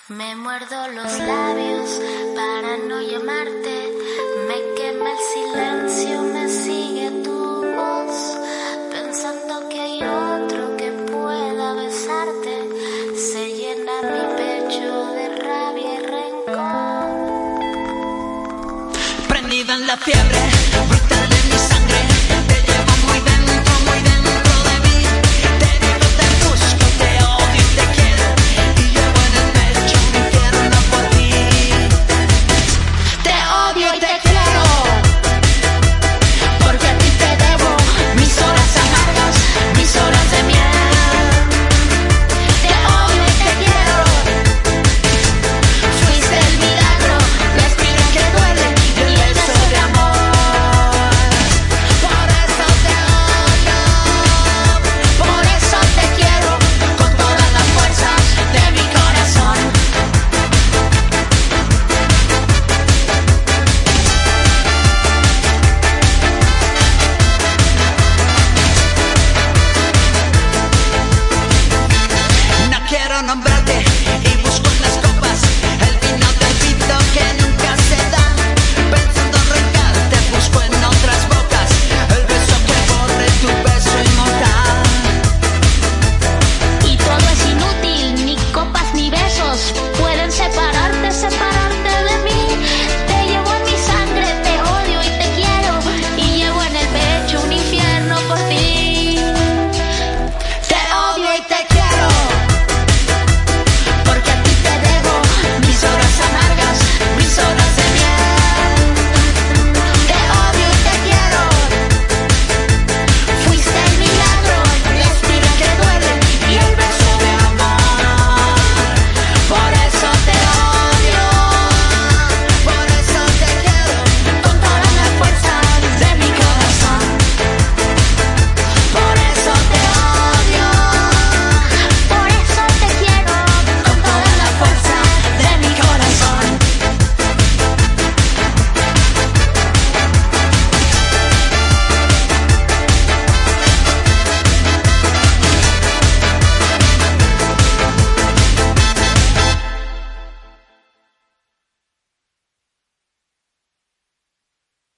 Me muerdo los labios para no llamarte. Me quema el silencio, me sigue tu voz. Pensando que hay otro que pueda besarte. Se llena mi pecho de rabia y rencor. Prendida en la fiebre, brutal en mi sangre. Te llevo muy dentro de mí. Te digo, te busco, te odio y te quiero. Y llevo en el pecho un infierno por ti. Te odio y te quiero, porque a ti te debo mis horas amargas, mis horas de miel. Te odio y te quiero. Fuiste el milagro, la espina que duele y el beso de amor. Por eso te odio, por eso te quiero, con todas las fuerzas de mi corazón. No quiero nombrarte y